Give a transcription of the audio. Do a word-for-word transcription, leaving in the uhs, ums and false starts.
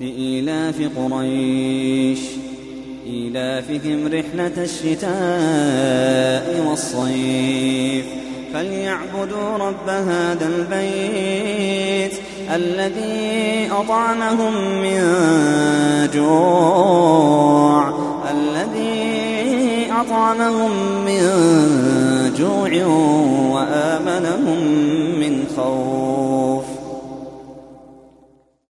لإيلاف قريش إيلافهم رحلة الشتاء والصيف فليعبدوا رب هذا البيت الذي أطعمهم من جوع الذي أطعمهم من